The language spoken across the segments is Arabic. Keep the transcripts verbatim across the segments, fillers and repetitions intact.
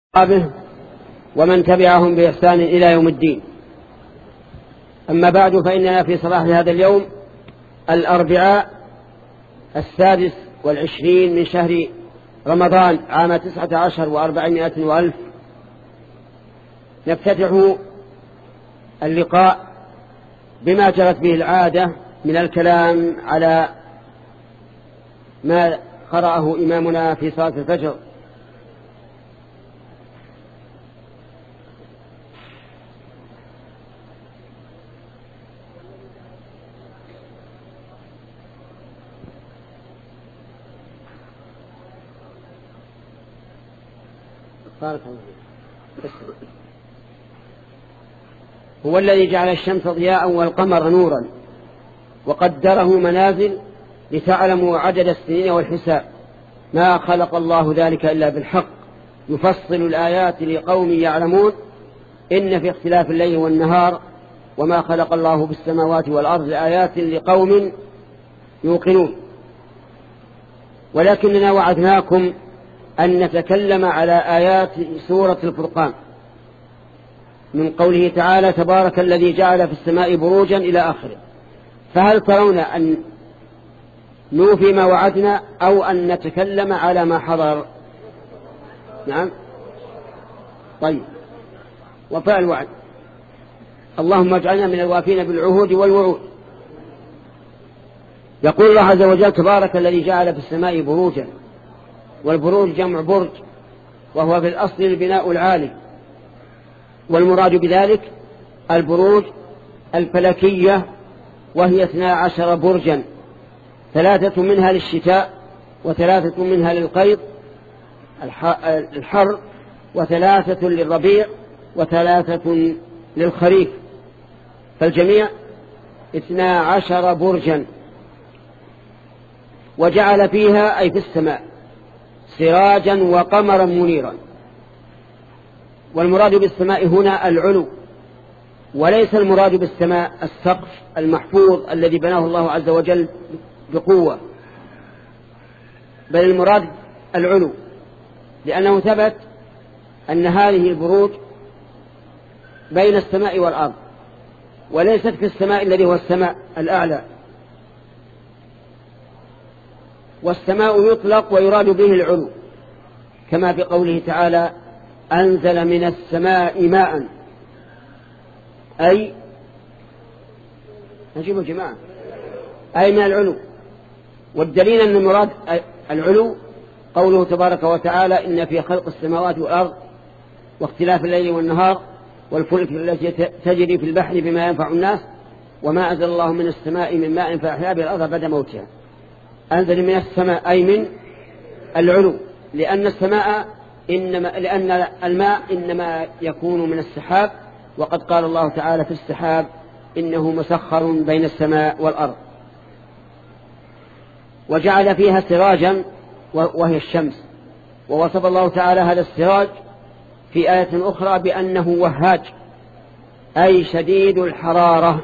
به ومن تبعهم بإحسان إلى يوم الدين. أما بعد، فإننا في صباح هذا اليوم الأربعاء السادس والعشرين من شهر رمضان عام تسعة عشر وأربعمائة وألف نفتتح اللقاء بما جرت به العادة من الكلام على ما قرأه إمامنا في صلاة الفجر. هو الذي جعل الشمس ضياء والقمر نورا وقدره منازل لتعلموا عدد السنين والحساب، ما خلق الله ذلك إلا بالحق، يفصل الآيات لقوم يعلمون، إن في اختلاف الليل والنهار وما خلق الله بالسماوات والأرض لآيات لقوم يوقنون. ولكننا وعدناكم أن نتكلم على آيات سورة الفرقان من قوله تعالى: تبارك الذي جعل في السماء بروجا إلى آخره. فهل ترون أن نوفي ما وعدنا أو أن نتكلم على ما حضر؟ نعم، طيب، وفاء الوعد. اللهم اجعلنا من الوافين بالعهود والوعود. يقول الله عز وجل: تبارك الذي جعل في السماء بروجا، والبروج جمع برج، وهو في الأصل البناء العالي، والمراد بذلك البروج الفلكية، وهي اثنا عشر برجا، ثلاثة منها للشتاء وثلاثة منها للقيض الحر وثلاثة للربيع وثلاثة للخريف، فالجميع اثنا عشر برجا. وجعل فيها أي في السماء سراجا وقمرا منيرا. والمراد بالسماء هنا العلو، وليس المراد بالسماء السقف المحفوظ الذي بناه الله عز وجل بقوة، بل المراد العلو، لأنه ثبت أن هذه البروج بين السماء والأرض، وليست في السماء الذي هو السماء الأعلى. والسماء يطلق ويراد به العلو، كما في قوله تعالى: أنزل من السماء ماء، أي نجيب الجماعة أي من العلو. والدليل أن المراد العلو قوله تبارك وتعالى: إن في خلق السماوات والأرض واختلاف الليل والنهار والفلك التي تجري في البحر بما ينفع الناس وما أنزل الله من السماء من ماء فأحيا به الأرض بعد موتها. أنزل من السماء أي من العلو، لأن السماء إنما لأن الماء إنما يكون من السحاب، وقد قال الله تعالى في السحاب: إنه مسخر بين السماء والأرض. وجعل فيها سراجا وهي الشمس، ووصف الله تعالى هذا السراج في آية أخرى بأنه وهاج، أي شديد الحرارة.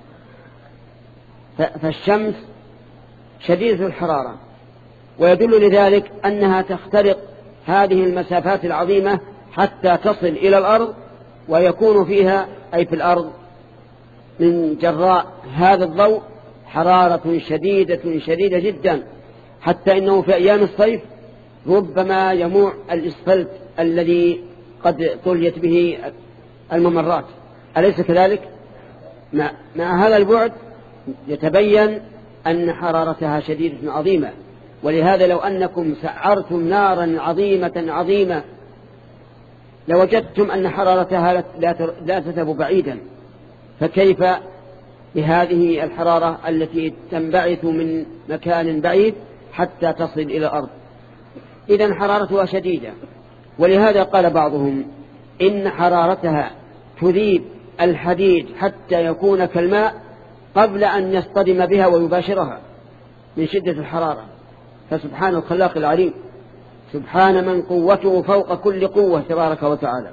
فالشمس شديدة الحرارة، ويدل لذلك أنها تخترق هذه المسافات العظيمة حتى تصل إلى الأرض، ويكون فيها أي في الأرض من جراء هذا الضوء حرارة شديدة شديدة جدا، حتى إنه في أيام الصيف ربما يموع الإسفلت الذي قد طليت به الممرات، أليس كذلك؟ مع, مع هذا البعد يتبين أن حرارتها شديدة عظيمة. ولهذا لو أنكم سعرتم نارا عظيمة عظيمة لوجدتم أن حرارتها لا تذهب بعيدا، فكيف بهذه الحرارة التي تنبعث من مكان بعيد حتى تصل إلى الأرض؟ إذن حرارتها شديدة. ولهذا قال بعضهم إن حرارتها تذيب الحديد حتى يكون كالماء قبل أن يصطدم بها ويباشرها من شدة الحرارة. فسبحان الخلاق العليم، سبحان من قوته فوق كل قوة تبارك وتعالى.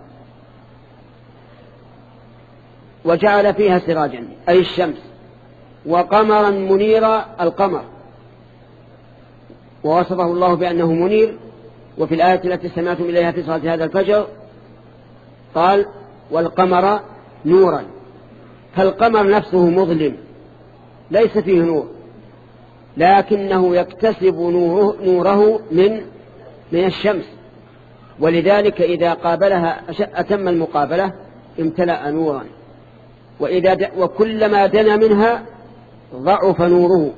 وجعل فيها سراجا أي الشمس، وقمرا منيرا القمر، ووصفه الله بأنه منير وفي الآية التي سمعتم إليها في صلاة هذا الفجر قال والقمر نورا، فالقمر نفسه مظلم ليس فيه نور، لكنه يكتسب نوره, نوره من من الشمس، ولذلك إذا قابلها أتم المقابلة امتلأ نورا، وإذا وكلما دنا منها ضعف نوره،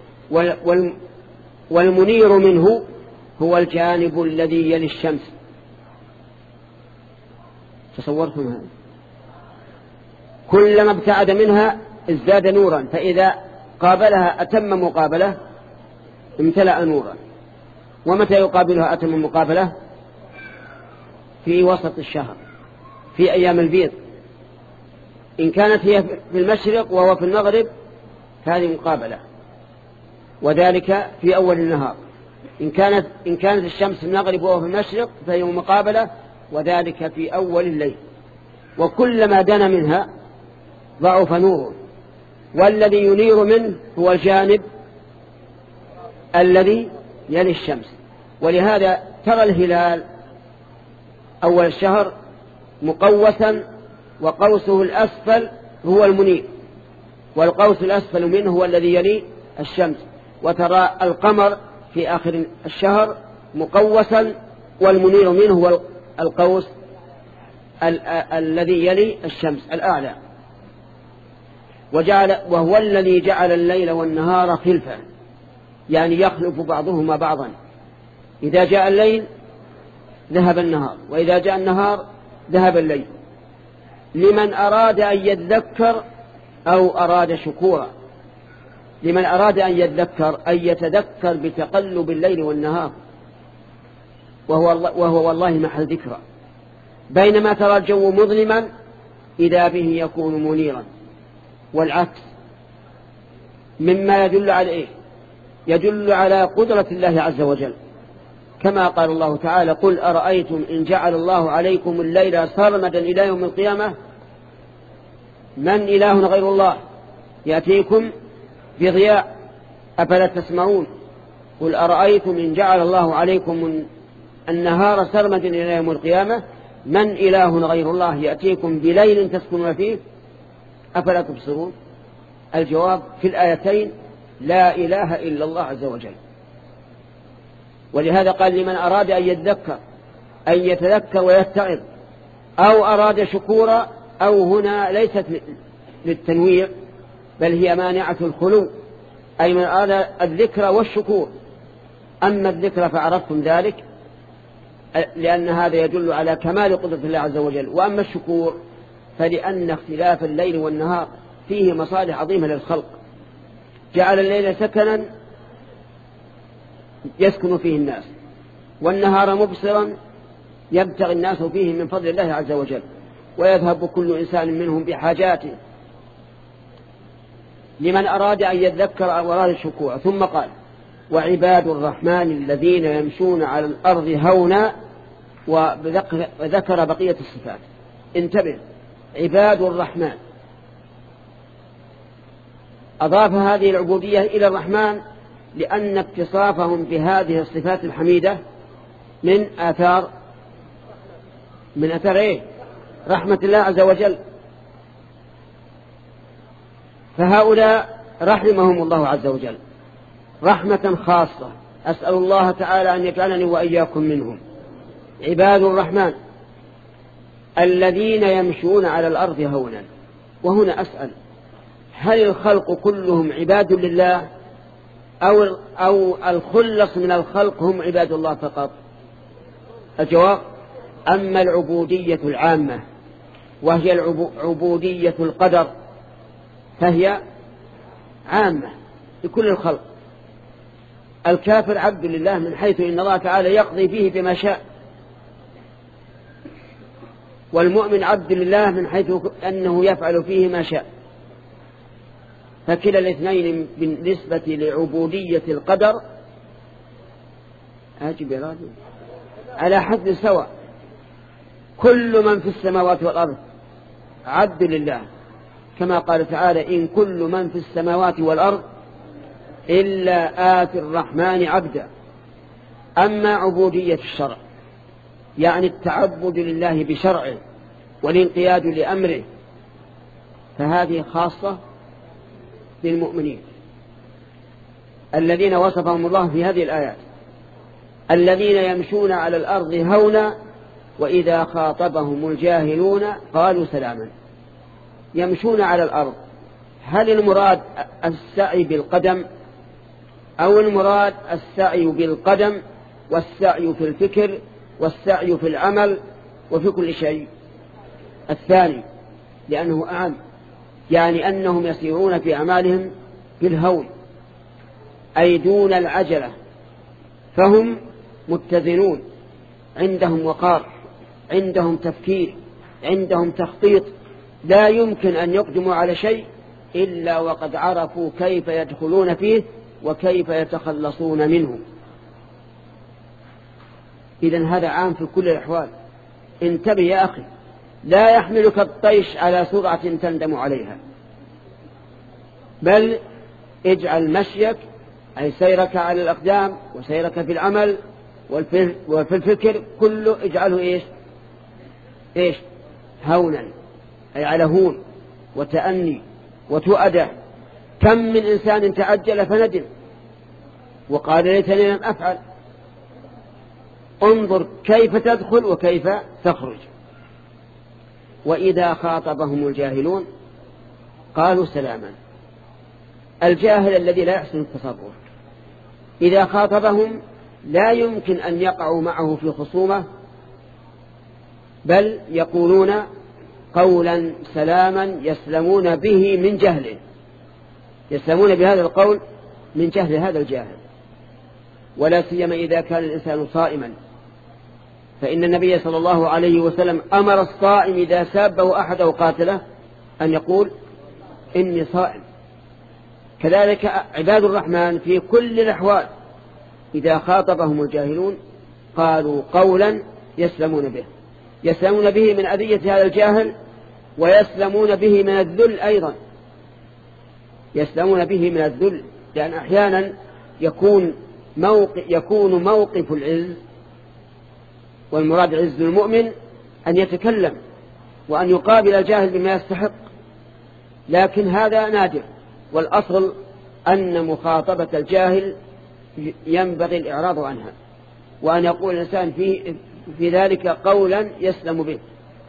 والمنير منه هو الجانب الذي يلي الشمس. تصورتم هذا؟ كلما ابتعد منها ازداد نورا، فإذا قابلها أتم مقابلة امتلأ نورا. ومتى يقابلها أتم مقابلة؟ في وسط الشهر، في أيام البيض. إن كانت هي في المشرق وهو في المغرب هذه مقابلة، وذلك في أول النهار. إن كانت, إن كانت الشمس في المغرب وهو في المشرق فهي مقابلة، وذلك في أول الليل. وكلما دنا منها ضعف نوره، والذي ينير منه هو الجانب الذي يلي الشمس. ولهذا ترى الهلال أول الشهر مقوسا، وقوسه الأسفل هو المنير، والقوس الأسفل منه هو الذي يلي الشمس. وترى القمر في آخر الشهر مقوسا، والمنير منه هو القوس ال الذي يلي الشمس الأعلى. وجعل وهو الذي جعل الليل والنهار خلفا، يعني يخلف بعضهما بعضا. إذا جاء الليل ذهب النهار، وإذا جاء النهار ذهب الليل، لمن أراد أن يذكر أو أراد شكورا. لمن أراد أن يذكر أن يتذكر بتقلب الليل والنهار، وهو, وهو والله محل ذكرى. بينما ترى الجو مظلما إذا به يكون منيرا، والعكس مما يدل على إيه؟ يدل على قدرة الله عز وجل، كما قال الله تعالى قل أرأيتم إن جعل الله عليكم الليل سرمدا إلى يوم القيامة من إله غير الله يأتيكم بضياء أفلا تسمعون. قل أرأيتم إن جعل الله عليكم النهار سرمدا إلى يوم القيامة من إله غير الله يأتيكم بليل تسكنون فيه أفلا تبصرون. الجواب في الآيتين لا إله إلا الله عز وجل. ولهذا قال لمن أراد أن يتذكر أن يتذكر ويتعظ، أو أراد شكورا، أو هنا ليست للتنوير بل هي مانعة الخلو، أي من أراد الذكر والشكور. أما الذكر فعرفتم ذلك لأن هذا يدل على كمال قدرة الله عز وجل، وأما الشكور فلأن اختلاف الليل والنهار فيه مصالح عظيمة للخلق. جعل الليل سكنا يسكن فيه الناس، والنهار مبصرا يبتغي الناس فيه من فضل الله عز وجل، ويذهب كل إنسان منهم بحاجاته. لمن أراد أن يذكر أو أراد الشكور. ثم قال وعباد الرحمن الذين يمشون على الأرض هونا، وذكر بقية الصفات. انتبه، عباد الرحمن أضاف هذه العبودية إلى الرحمن لأن اتصافهم بهذه الصفات الحميدة من آثار من أثر إيه؟ رحمة الله عز وجل. فهؤلاء رحمهم الله عز وجل رحمة خاصة، أسأل الله تعالى أن يجعلني وإياكم منهم. عباد الرحمن الذين يمشون على الأرض هونا. وهنا أسأل، هل الخلق كلهم عباد لله أو, أو الخلص من الخلق هم عباد الله فقط؟ الجواب أما العبودية العامة وهي العبودية القدر فهي عامة لكل الخلق. الكافر عبد لله من حيث إن الله تعالى يقضي فيه بما شاء، والمؤمن عبد لله من حيث أنه يفعل فيه ما شاء. فكلا الاثنين بالنسبة لعبودية القدر أجب يا راجل على حد سواء. كل من في السماوات والأرض عبد لله، كما قال تعالى إن كل من في السماوات والأرض إلا آتي الرحمن عبدا. أما عبودية الشرع يعني التعبد لله بشرعه والانقياد لأمره فهذه خاصة بالمؤمنين الذين وصفهم الله في هذه الآيات الذين يمشون على الأرض هونا وإذا خاطبهم الجاهلون قالوا سلاما. يمشون على الأرض، هل المراد السعي بالقدم أو المراد السعي بالقدم والسعي في الفكر والسعي في العمل وفي كل شيء؟ الثاني، لأنه أعم، يعني أنهم يسيرون في أعمالهم بالهون أي دون العجلة، فهم متزنون، عندهم وقار، عندهم تفكير، عندهم تخطيط، لا يمكن أن يقدموا على شيء إلا وقد عرفوا كيف يدخلون فيه وكيف يتخلصون منه. إذن هذا عام في كل الأحوال. انتبه يا أخي، لا يحملك الطيش على سرعة تندم عليها، بل اجعل مشيك أي سيرك على الأقدام وسيرك في العمل وفي الفكر كله اجعله إيش إيش هونا، أي على هون وتأني وتؤدى. كم من إنسان تعجل فندم وقال ليتني لم أفعل. انظر كيف تدخل وكيف تخرج. وإذا خاطبهم الجاهلون قالوا سلاما. الجاهل الذي لا يحسن التصرف إذا خاطبهم لا يمكن أن يقعوا معه في خصومة، بل يقولون قولا سلاما يسلمون به من جهله، يسلمون بهذا القول من جهل هذا الجاهل. ولا سيما إذا كان الإنسان صائما، فإن النبي صلى الله عليه وسلم أمر الصائم إذا سابه أحد أو قاتله أن يقول إني صائم. كذلك عباد الرحمن في كل الأحوال إذا خاطبهم الجاهلون قالوا قولا يسلمون به، يسلمون به من أذية هذا الجاهل ويسلمون به من الذل أيضا، يسلمون به من الذل، لأن أحيانا يكون موقف, يكون موقف العز، والمراد عز المؤمن أن يتكلم وأن يقابل الجاهل بما يستحق، لكن هذا نادر، والأصل أن مخاطبة الجاهل ينبغي الإعراض عنها، وأن يقول الإنسان في, في ذلك قولا يسلم به.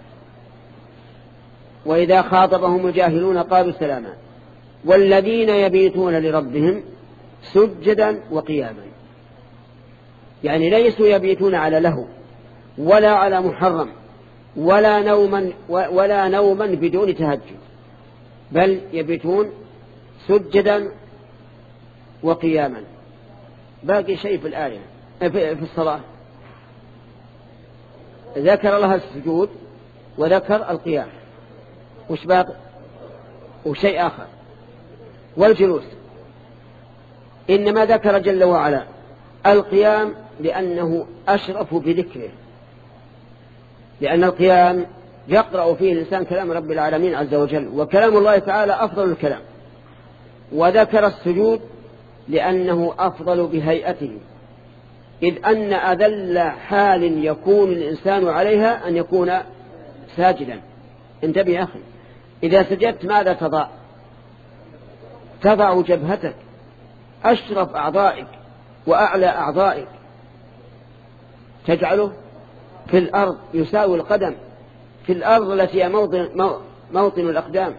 وإذا خاطبهم الجاهلون قالوا سلاما. والذين يبيتون لربهم سجدا وقياما، يعني ليسوا يبيتون على لهو ولا على محرم ولا نوما ولا نوما بدون تهجد، بل يبيتون سجدا وقياما. باقي شيء في الآية في الصلاة، ذكر لها السجود وذكر القيام، وش باقي؟ وشيء آخر والجلوس. إنما ذكر جل وعلا القيام لأنه أشرف بذكره، لأن القيام يقرأ فيه الإنسان كلام رب العالمين عز وجل، وكلام الله تعالى أفضل الكلام. وذكر السجود لأنه أفضل بهيئته، إذ أن أذل حال يكون الإنسان عليها أن يكون ساجدا. انتبه يا أخي، إذا سجدت ماذا تضع؟ تضع جبهتك، أشرف أعضائك وأعلى أعضائك، تجعله في الأرض يساوي القدم في الأرض التي هي موطن, موطن الأقدام.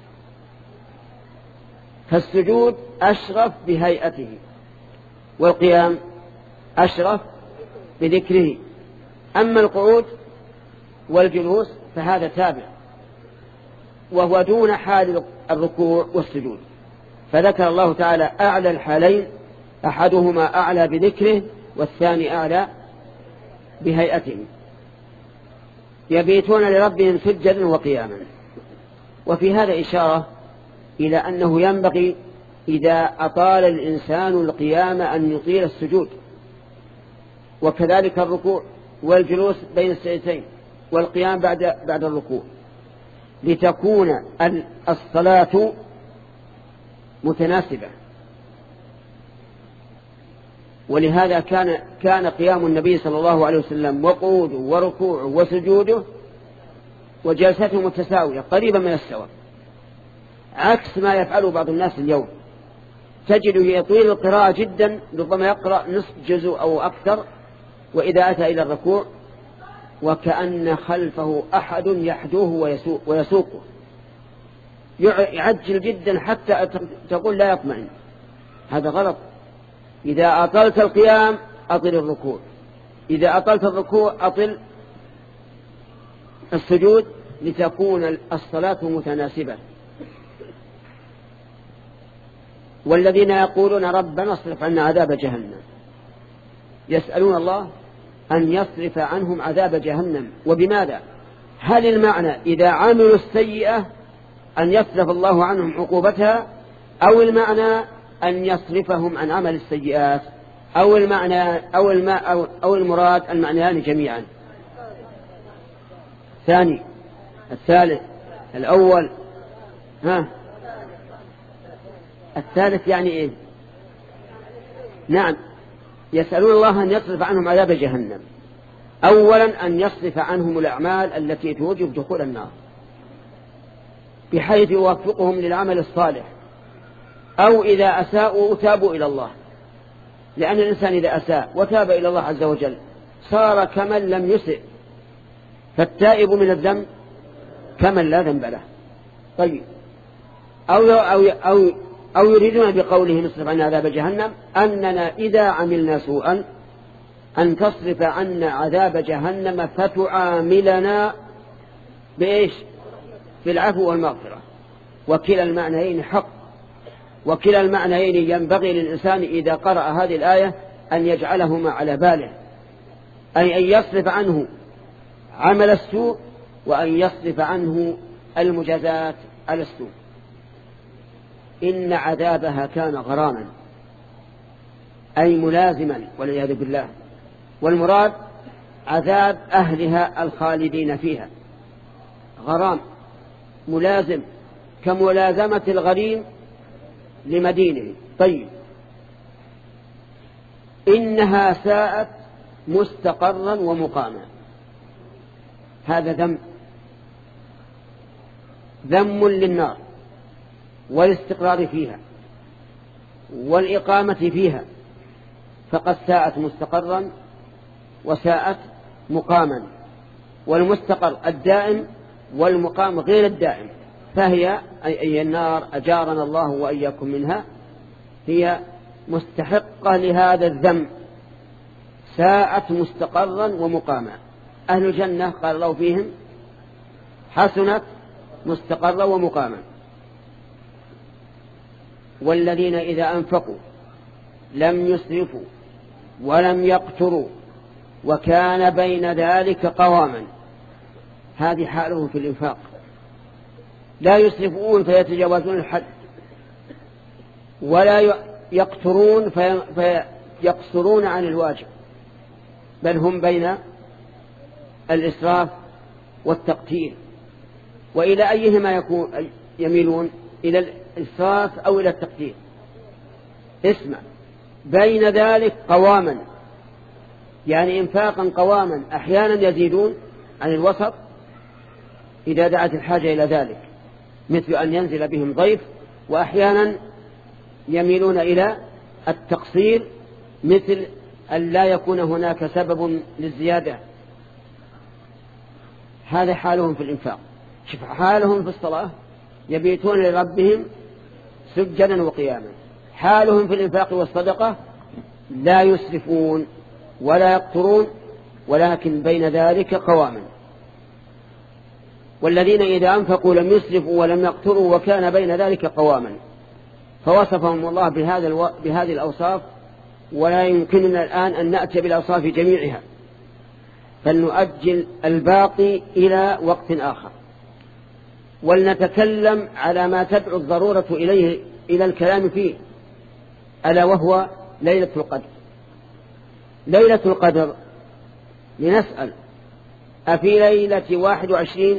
فالسجود أشرف بهيئته، والقيام أشرف بذكره. أما القعود والجلوس فهذا تابع، وهو دون حال الركوع والسجود. فذكر الله تعالى أعلى الحالين، أحدهما أعلى بذكره والثاني أعلى بهيئته. يبيتون لربهم سجدا وقياما. وفي هذا إشارة إلى أنه ينبغي إذا أطال الإنسان القيام أن يطيل السجود، وكذلك الركوع والجلوس بين السجدتين والقيام بعد بعد الركوع، لتكون الصلاة متناسبة. ولهذا كان كان قيام النبي صلى الله عليه وسلم وقعوده وركوعه وسجوده وجلسته متساوية قريبا من السواء، عكس ما يفعله بعض الناس اليوم. تجده يطيل القراءة جدا، ربما يقرأ نصف جزء أو أكثر، وإذا أتى إلى الركوع وكأن خلفه أحد يحدوه ويسوقه، يعجل جدا حتى تقول لا يطمئن. هذا غلط. إذا أطلت القيام أطل الركوع، إذا أطلت الركوع أطل السجود، لتكون الصلاة متناسبة. والذين يقولون ربنا اصرف عنا عذاب جهنم يسألون الله أن يصرف عنهم عذاب جهنم. وبماذا؟ هل المعنى إذا عملوا السيئة أن يصرف الله عنهم عقوبتها، أو المعنى أن يصرفهم عن عمل السيئات، أو المعنى أو الماء أو, أو المراد المعنيان جميعا؟ ثاني الثالث الأول ها الثالث يعني إيه؟ نعم، يسألون الله أن يصرف عنهم عذاب جهنم. أولا أن يصرف عنهم الأعمال التي توجب دخول النار بحيث يوفقهم للعمل الصالح، أو إذا أساءوا تابوا إلى الله، لأن الإنسان إذا أساء وتاب إلى الله عز وجل صار كمن لم يسئ، فالتائب من الذنب كمن لا ذنب له. طيب، أو, أو, أو, أو يريدون بقوله نصرف عنا عذاب جهنم أننا إذا عملنا سوءا أن تصرف عنا عذاب جهنم فتعاملنا بإيش؟ بالعفو والمغفرة. وكلا المعنيين حق، وكلا المعنيين ينبغي للإنسان إذا قرأ هذه الآية أن يجعلهما على باله، أي أن يصرف عنه عمل السوء وأن يصرف عنه المجازات على السوء. إن عذابها كان غراما، أي ملازما والعياذ بالله، والمراد عذاب أهلها الخالدين فيها. غرام ملازم كملازمة الغريم لمدينه. طيب، إنها ساءت مستقرا ومقاما، هذا ذم ذم للنار والاستقرار فيها والإقامة فيها، فقد ساءت مستقرا وساءت مقاما، والمستقر الدائم والمقام غير الدائم، فهي أي النار أجارنا الله وإياكم منها هي مستحقة لهذا الذم، ساءت مستقرا ومقاما. أهل الجنة قال الله فيهم حسنت مستقرا ومقاما. والذين إذا أنفقوا لم يسرفوا ولم يقتروا وكان بين ذلك قواما، هذه حالهم في الإنفاق، لا يسرفون فيتجاوزون الحد، ولا يقترون فيقصرون عن الواجب، بل هم بين الإسراف والتقتير. وإلى أيهما يكون يميلون؟ إلى الإسراف أو إلى التقتير؟ اسمع، بين ذلك قواما، يعني إنفاقا قواما، أحيانا يزيدون عن الوسط إذا دعت الحاجة إلى ذلك، مثل أن ينزل بهم ضيف، وأحيانا يميلون إلى التقصير، مثل أن لا يكون هناك سبب للزيادة. هذا حالهم في الإنفاق. شوف حالهم في الصلاة، يبيتون لربهم سجدا وقياما. حالهم في الإنفاق والصدقة لا يسرفون ولا يقترون، ولكن بين ذلك قواما. والذين إذا أنفقوا لم يسرفوا ولم يقتروا وكان بين ذلك قواما، فوصفهم الله بهذا الو... بهذه الأوصاف، ولا يمكننا الآن أن نأتي بالأوصاف جميعها، فلنؤجل الباقي إلى وقت آخر، ولنتكلم على ما تدعو الضرورة إليه إلى الكلام فيه، ألا وهو ليلة القدر. ليلة القدر لنسأل أفي ليلة واحد وعشرين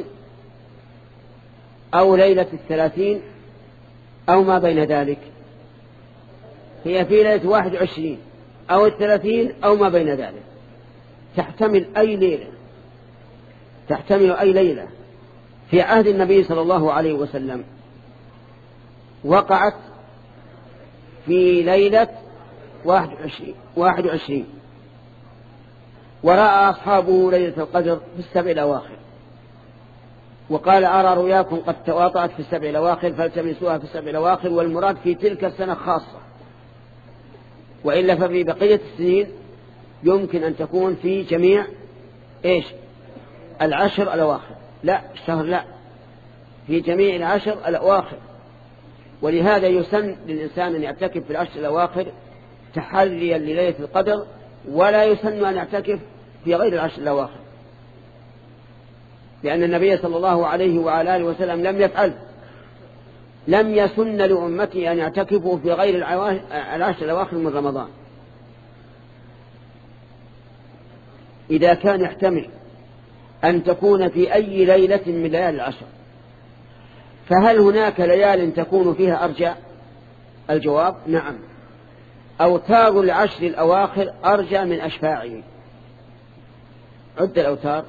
أو ليلة الثلاثين أو ما بين ذلك؟ هي في ليلة واحد وعشرين، أو الثلاثين أو ما بين ذلك، تحتمل أي ليلة، تحتمل أي ليلة. في عهد النبي صلى الله عليه وسلم وقعت في ليلة واحد وعشرين, واحد وعشرين ورأى أصحابه ليلة القدر في السبع الأواخر، وقال أرى رؤياكم قد تواطأت في السبع الأواخر فالتمسوها في السبع الأواخر، والمراد في تلك السنة خاصة، وإلا ففي بقية السنين يمكن أن تكون في جميع إيش العشر الأواخر، لا الشهر لا، في جميع العشر الأواخر. ولهذا يسن للإنسان أن يعتكف في العشر الأواخر تحريا لليلة القدر، ولا يسن أن يعتكف في غير العشر الأواخر، لأن النبي صلى الله عليه وعلى آله وسلم لم يفعل، لم يسن لأمتي أن يعتكفوا في غير العشر الأواخر من رمضان. إذا كان يحتمل أن تكون في أي ليلة من ليالي العشر، فهل هناك ليال تكون فيها أرجى؟ الجواب نعم، أوتار العشر الأواخر أرجى من أشفاعه. عد الأوتار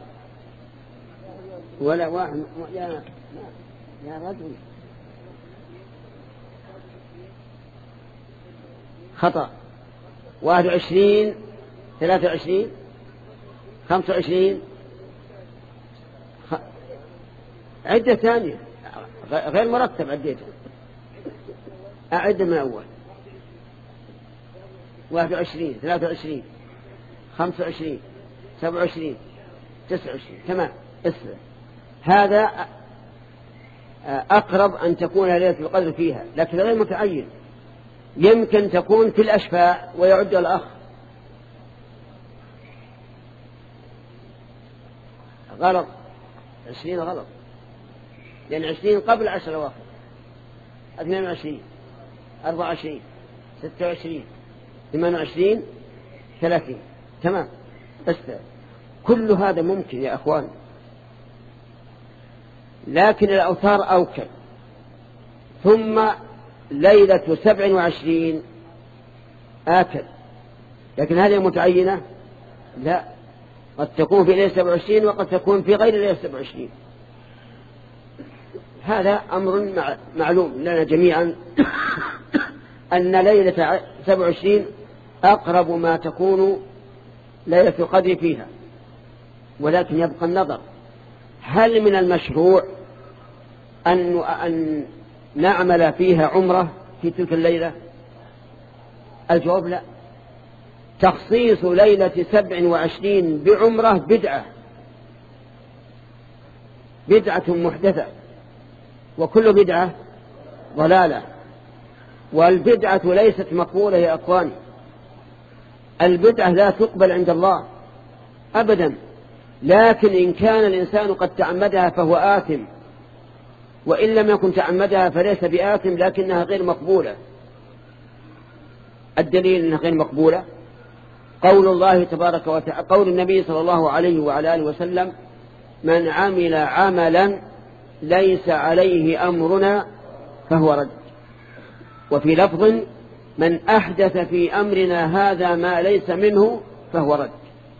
ولا واحد يا, يا رجل خطأ. واحد وعشرين، ثلاثة وعشرين، خمسة وعشرين، خ... عدة ثانية غير مرتب عديته، أعد من أول. واحد وعشرين، ثلاثة وعشرين، خمسة وعشرين، سبعة وعشرين، تسعة وعشرين، تمام. اسمع، هذا أقرب أن تكون ليلة القدر فيها، لكن غير متعين، يمكن تكون في الأشفاع ويعد الأخ. غلط، عشرين غلط، لأن عشرين قبل عشر أواخر، اثنين وعشرين، أربعة وعشرين، ستة وعشرين، ثمان وعشرين، ثلاثين، تمام. بس كل هذا ممكن يا أخوان، لكن الأوتار أوكل. ثم ليلة سبع وعشرين آكل، لكن هذه متعينة؟ لا، قد تكون في ليلة سبع وعشرين وقد تكون في غير ليلة سبع وعشرين. هذا أمر معلوم لنا جميعا أن ليلة سبع وعشرين أقرب ما تكون ليلة القدر فيها، ولكن يبقى النظر، هل من المشروع أن أن نعمل فيها عمرة في تلك الليلة؟ الجواب لا. تخصيص ليلة سبع وعشرين بعمرة بدعة، بدعة محدثة، وكل بدعة ضلالة، والبدعة ليست مقبولة يا أخواني. البدعة لا تقبل عند الله أبدا، لكن إن كان الإنسان قد تعمدها فهو آثم، وإن لم يكن تعمدها فليس بآثم، لكنها غير مقبولة. الدليل أنها غير مقبولة قول الله تبارك وتعالى، قول النبي صلى الله عليه وعلى آله وسلم: من عمل عملا ليس عليه أمرنا فهو رد. وفي لفظ: من أحدث في أمرنا هذا ما ليس منه فهو رد.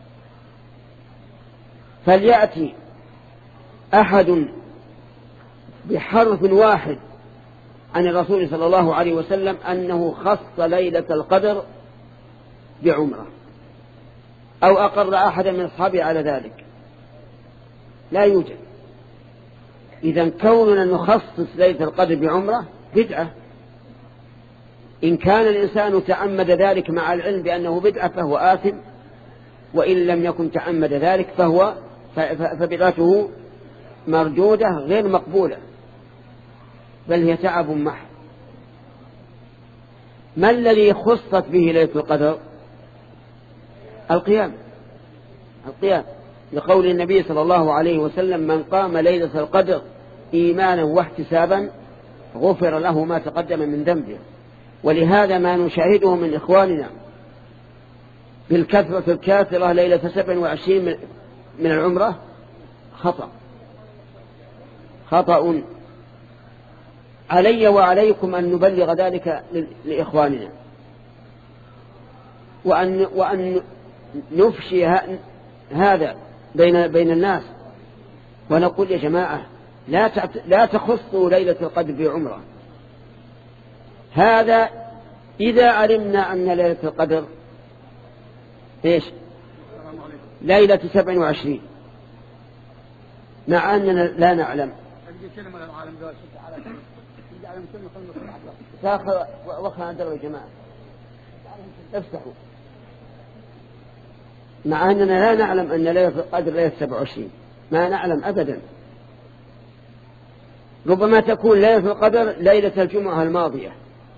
فليأتي أحد بحرف واحد عن الرسول صلى الله عليه وسلم أنه خص ليلة القدر بعمرة، أو أقر أحدا من أصحابه على ذلك، لا يوجد. إذن كوننا نخصص ليلة القدر بعمرة بدعة. إن كان الإنسان تعمد ذلك مع العلم بأنه بدعة فهو آثم، وإن لم يكن تعمد ذلك فهو فبدعته مردودة غير مقبولة، بل هي تعب محض. ما الذي خصت به ليلة القدر؟ القيام، القيام لقول النبي صلى الله عليه وسلم: من قام ليلة القدر إيمانا واحتسابا غفر له ما تقدم من ذنبه. ولهذا ما نشاهده من إخواننا بالكثرة الكاثرة ليلة سبع وعشرين من العمرة خطأ، خطأ. علي وعليكم أن نبلغ ذلك لإخواننا. وأن, وأن نفشي هذا بين, بين الناس ونقول يا جماعة لا, لا تخصوا ليلة القدر بعمرة. هذا إذا علمنا أن ليلة القدر إيش ليلة سبع وعشرين، مع أننا لا نعلم. تاخر وقنا دروا يا جماعة افتحوا. مع أننا لا نعلم أن ليلة القدر ليلة سبع وعشرين، ما نعلم أبدا. ربما تكون ليلة القدر ليلة الجمعة الماضية،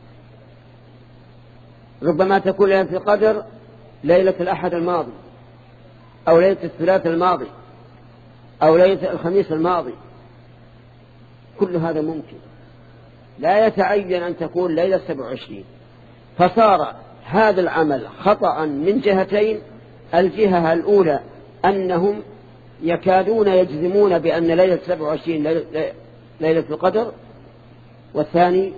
ربما تكون ليلة القدر ليلة الأحد الماضي، أو ليلة الثلاث الماضي، أو ليلة الخميس الماضي. كل هذا ممكن، لا يتعين أن تكون ليلة سبع وعشرين. فصار هذا العمل خطأ من جهتين: الجهة الأولى أنهم يكادون يجزمون بأن ليلة سبع وعشرين ليلة القدر، والثاني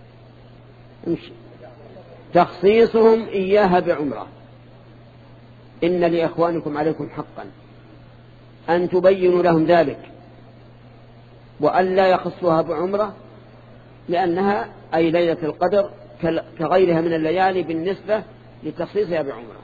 تخصيصهم إياها بعمرة. إن لإخوانكم عليكم حقا أن تبينوا لهم ذلك، وأن لا يخصوها بعمرة، لأنها أي ليلة القدر كغيرها من الليالي بالنسبة لتخصيصها بعمرة.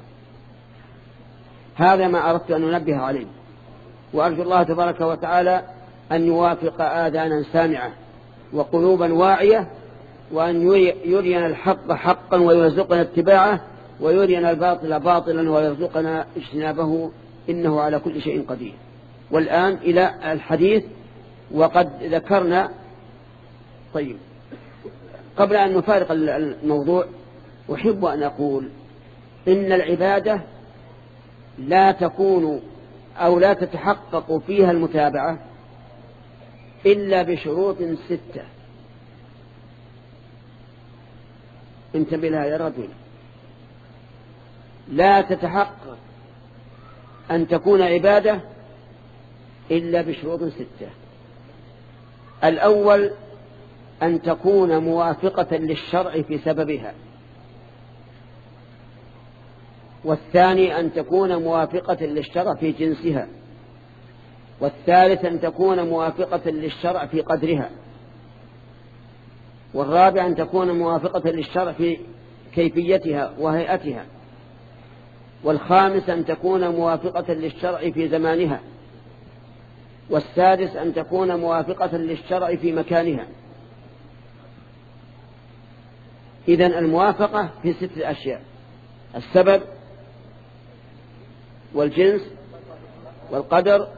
هذا ما أردت أن ننبه عليه، وأرجو الله تبارك وتعالى أن يوافق آذانا سامعة وقلوبا واعية، وأن يرينا الحق حقا ويرزقنا اتباعه، ويرينا الباطل باطلا ويرزقنا اجتنابه، إنه على كل شيء قدير. والآن إلى الحديث، وقد ذكرنا. طيب، قبل أن نفارق الموضوع أحب أن أقول إن العبادة لا تكون أو لا تتحقق فيها المتابعة إلا بشروط ستة. انتبه لها يا رجل. لا تتحقق أن تكون عبادة إلا بشروط ستة. الأول أن تكون موافقة للشرع في سببها، والثاني أن تكون موافقة للشرع في جنسها، والثالث أن تكون موافقة للشرع في قدرها، والرابع أن تكون موافقة للشرع في كيفيتها وهيئتها، والخامس أن تكون موافقة للشرع في زمانها، والسادس أن تكون موافقة للشرع في مكانها. إذن الموافقة في ستة أشياء: السبب، والجنس، والقدر،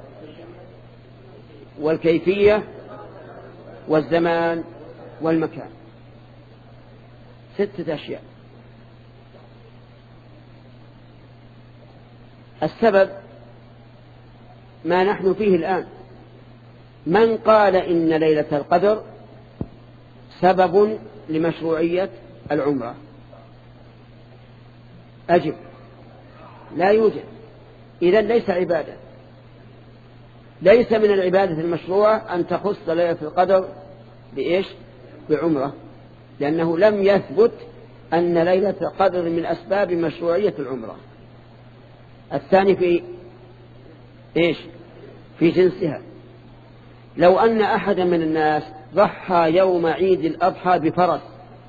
والكيفية، والزمان، والمكان. ستة أشياء. السبب ما نحن فيه الآن. من قال إن ليلة القدر سبب لمشروعية العمرة؟ أجب: لا يوجد. إذن ليس عبادة. ليس من العبادة المشروعة أن تخص ليلة القدر بإيش؟ بعمرة، لأنه لم يثبت أن ليلة القدر من أسباب مشروعية العمرة. الثاني في إيش؟ في جنسها. لو أن أحدا من الناس ضحى يوم عيد الأضحى بفرس،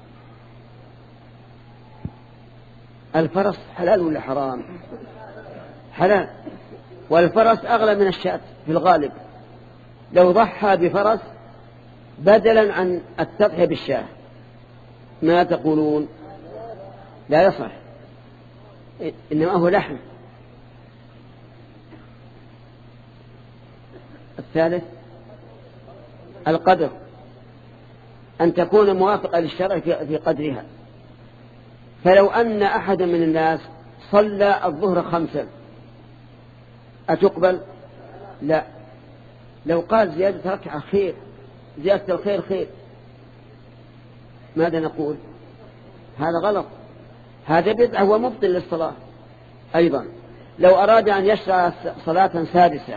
الفرس حلال ولا حرام؟ حلال، والفرس أغلى من الشاة في الغالب. لو ضحى بفرس بدلا عن التضحية بالشاة، ما تقولون؟ لا يصح، إنما هو لحم. الثالث القدر، أن تكون موافقة للشرع في قدرها. فلو أن أحد من الناس صلى الظهر خمسا أتقبل؟ لا. لو قال زيادة ركعة خير، زيادة الخير خير، ماذا نقول؟ هذا غلط، هذا بدعة ومبطل للصلاة. أيضا لو أراد أن يشرع صلاة سادسة،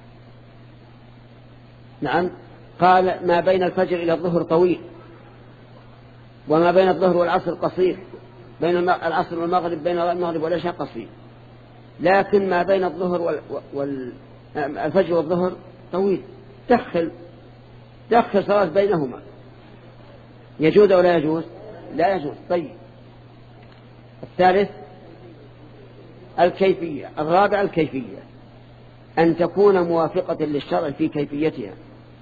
نعم، قال ما بين الفجر إلى الظهر طويل، وما بين الظهر والعصر قصير، بين العصر والمغرب بين المغرب والعشاء قصير، لكن ما بين الظهر والفجر والظهر طويل. دخل دخل صلاة بينهما، يجوز أو لا يجوز؟ لا يجوز. طيب الثالث الكيفية. الرابع الكيفية، أن تكون موافقة للشرع في كيفيتها.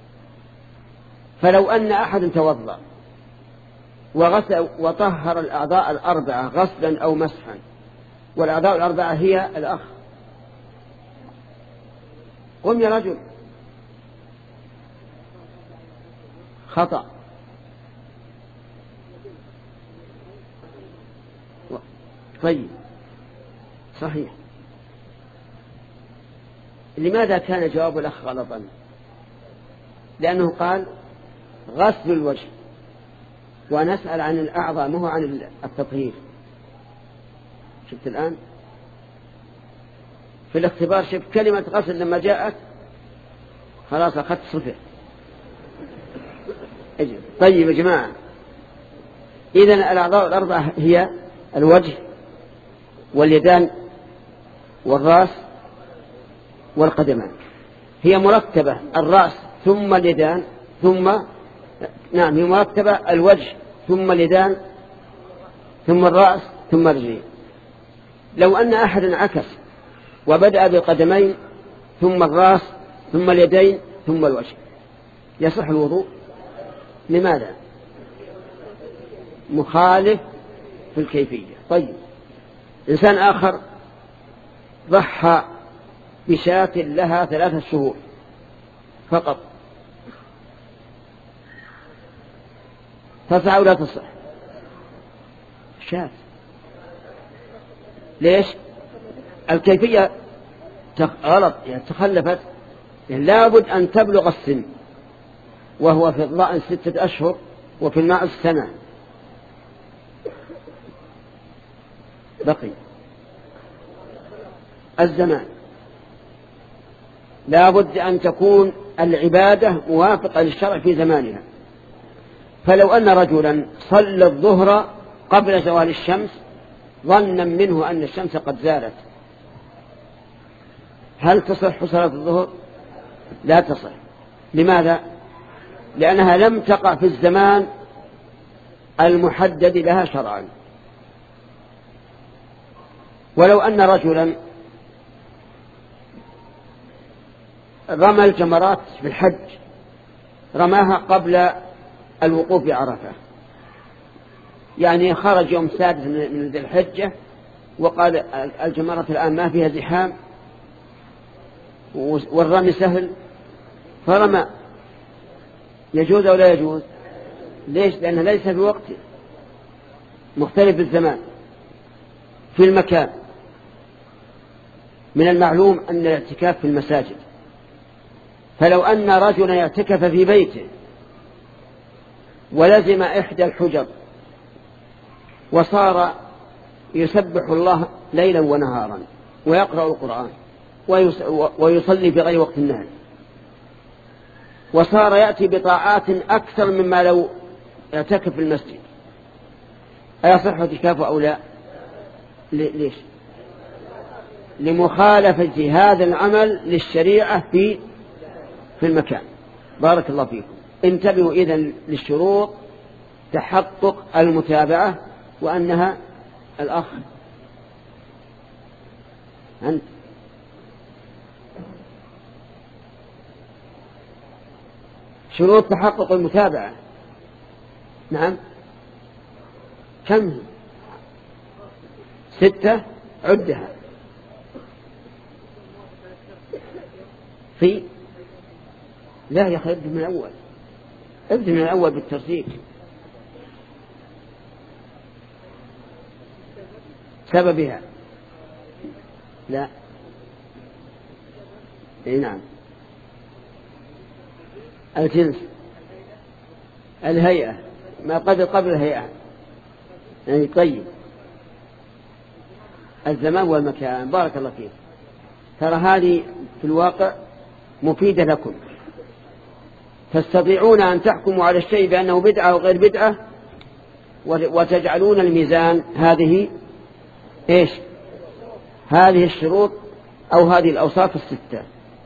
فلو أن أحد توضأ وغسل وطهر الأعضاء الأربعة غسلا أو مسحا، والأعضاء الأربعة هي الأخ، قم يا رجل، خطأ. طيب صحيح. لماذا كان جواب الأخ غلطا؟ لأنه قال غسل الوجه، ونسأل عن الأعضاء مو عن التطهير. شفت الآن في الاختبار، شفت كلمة غسل لما جاءت خلاص أخذت صفر. طيب يا جماعة، إذن الأعضاء الأربعة هي الوجه واليدان والرأس والقدمان، هي مرتبة، الرأس ثم اليدان ثم نعم هي مرتبة، الوجه ثم اليدان ثم الرأس ثم الرجلين. لو أن أحد عكس وبدأ بالقدمين ثم الرأس ثم اليدين ثم الوجه، يصح الوضوء؟ لماذا؟ مخالف في الكيفية. طيب إنسان آخر ضحى بشاة لها ثلاثة شهور فقط، تصح أو لا تصح؟ شاة. ليش؟ الكيفية غلط، يعني تخلفت. يعني لابد أن تبلغ السن، وهو في الضأن ستة أشهر وفي الماء السنة. بقي الزمان، لابد أن تكون العبادة موافقة للشرع في زمانها. فلو أن رجلا صلى الظهر قبل زوال الشمس ظنا منه أن الشمس قد زالت، هل تصح صلاة الظهر؟ لا تصح. لماذا؟ لأنها لم تقع في الزمان المحدد لها شرعا. ولو أن رجلا رمى الجمرات في الحج، رماها قبل الوقوف بعرفة، يعني خرج يوم سادس من ذي الحجة وقال الجمرات الآن ما فيها زحام والرمي سهل، فرمى، يجوز أو لا يجوز؟ ليش؟ لأنه ليس في وقت مختلف الزمان في المكان. من المعلوم أن الاعتكاف في المساجد، فلو أن رجلا يعتكف في بيته ولزم إحدى الحجر وصار يسبح الله ليلا ونهارا ويقرأ القرآن ويصلي في غير وقت النهي، وصار يأتي بطاعات أكثر مما لو اعتكف في المسجد، أيصح اعتكافه أو لا؟ ليش؟ لمخالفة هذا العمل للشريعة في في المكان. بارك الله فيكم. انتبهوا إذن للشروط: تحقق المتابعة، وأنها الأخ أنت شروط تحقق المتابعة. نعم، كم؟ ستة، عدها. في لا يا أخي، ابدأ من الأول، ابدأ من الأول بالترتيب. سببها لا، اي نعم، الجنس، الهيئة، ما قبل قبل الهيئة، يعني طيب، الزمان والمكان. بارك الله فيك. ترى هذه في الواقع مفيدة لكم، تستطيعون أن تحكموا على الشيء بأنه بدعة أو غير بدعة وتجعلون الميزان هذه إيش؟ هذه الشروط أو هذه الأوصاف الستة.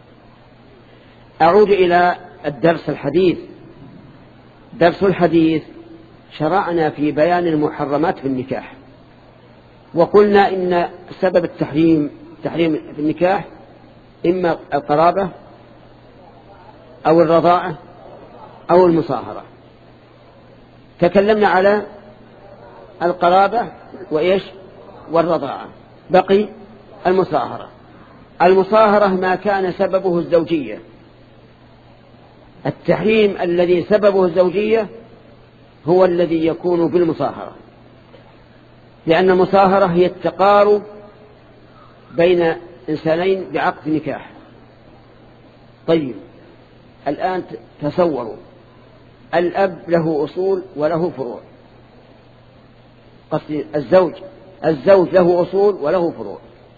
أعود إلى الدرس الحديث. درس الحديث شرعنا في بيان المحرمات في النكاح، وقلنا إن سبب التحريم تحريم في النكاح إما القرابة أو الرضاعة أو المصاهرة. تكلمنا على القرابة وإيش والرضاعة، بقي المصاهرة. المصاهرة ما كان سببه الزوجية. التحريم الذي سببه الزوجية هو الذي يكون بالمصاهرة، لأن المصاهرة هي التقارب بين إنسانين بعقد نكاح. طيب الآن تصوروا الأب له أصول وله فروع، قصدي الزوج الزوج له أصول وله فروع.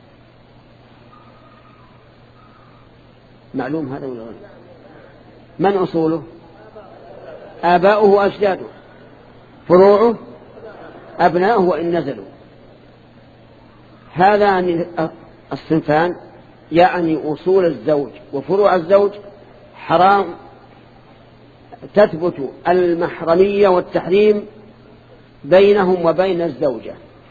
معلوم هذا ولا غير؟ من أصوله؟ آباؤه وأجداده، فروعه أبناؤه وإن نزلوا. هذان الصنفان يعني أصول الزوج وفروع الزوج حرام، تثبت المحرمية والتحريم بينهم وبين الزوجة،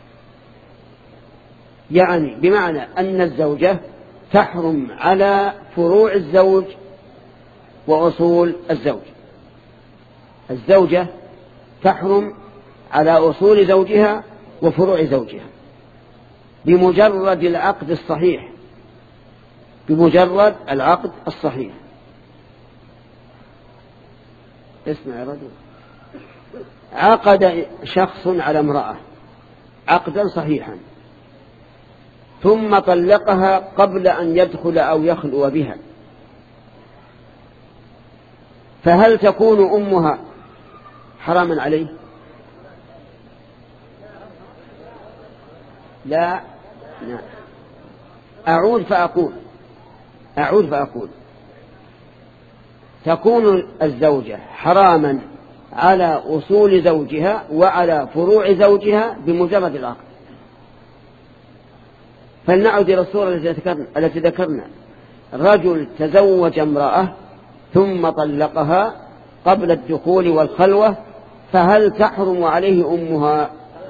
يعني بمعنى أن الزوجة تحرم على فروع الزوج وأصول الزوج. الزوجة تحرم على أصول زوجها وفروع زوجها بمجرد العقد الصحيح، بمجرد العقد الصحيح. اسمع يا رجل، عقد شخص على امرأة عقدا صحيحا ثم طلقها قبل أن يدخل أو يخلو بها، فهل تكون أمها حراما عليه؟ لا. لا. أعود فأقول أعود فأقول تكون الزوجة حراما على أصول زوجها وعلى فروع زوجها بمجرد العقد. فلنعد إلى الصورة التي ذكرنا، رجل تزوج امرأة ثم طلقها قبل الدخول والخلوة، فهل تحرم عليه أمها؟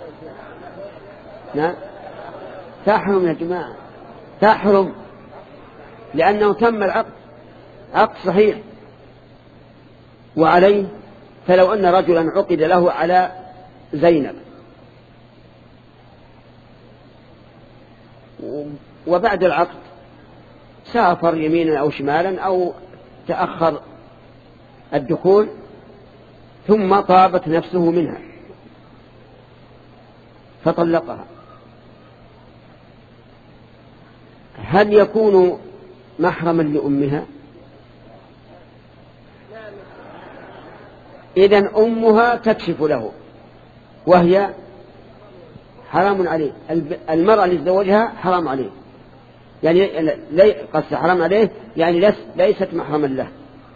لا تحرم يا جماعة، تحرم، لأنه تم العقد، عقد صحيح. وعليه فلو أن رجلا عقد له على زينب وبعد العقد سافر يمينا أو شمالا أو تأخر الدخول ثم طابت نفسه منها فطلقها، هل يكون محرما لأمها؟ إذن أمها تكشف له وهي حرام عليه. المرأة اللي تزوجها حرام عليه، يعني لي قصة حرام عليه يعني ليست محرما له.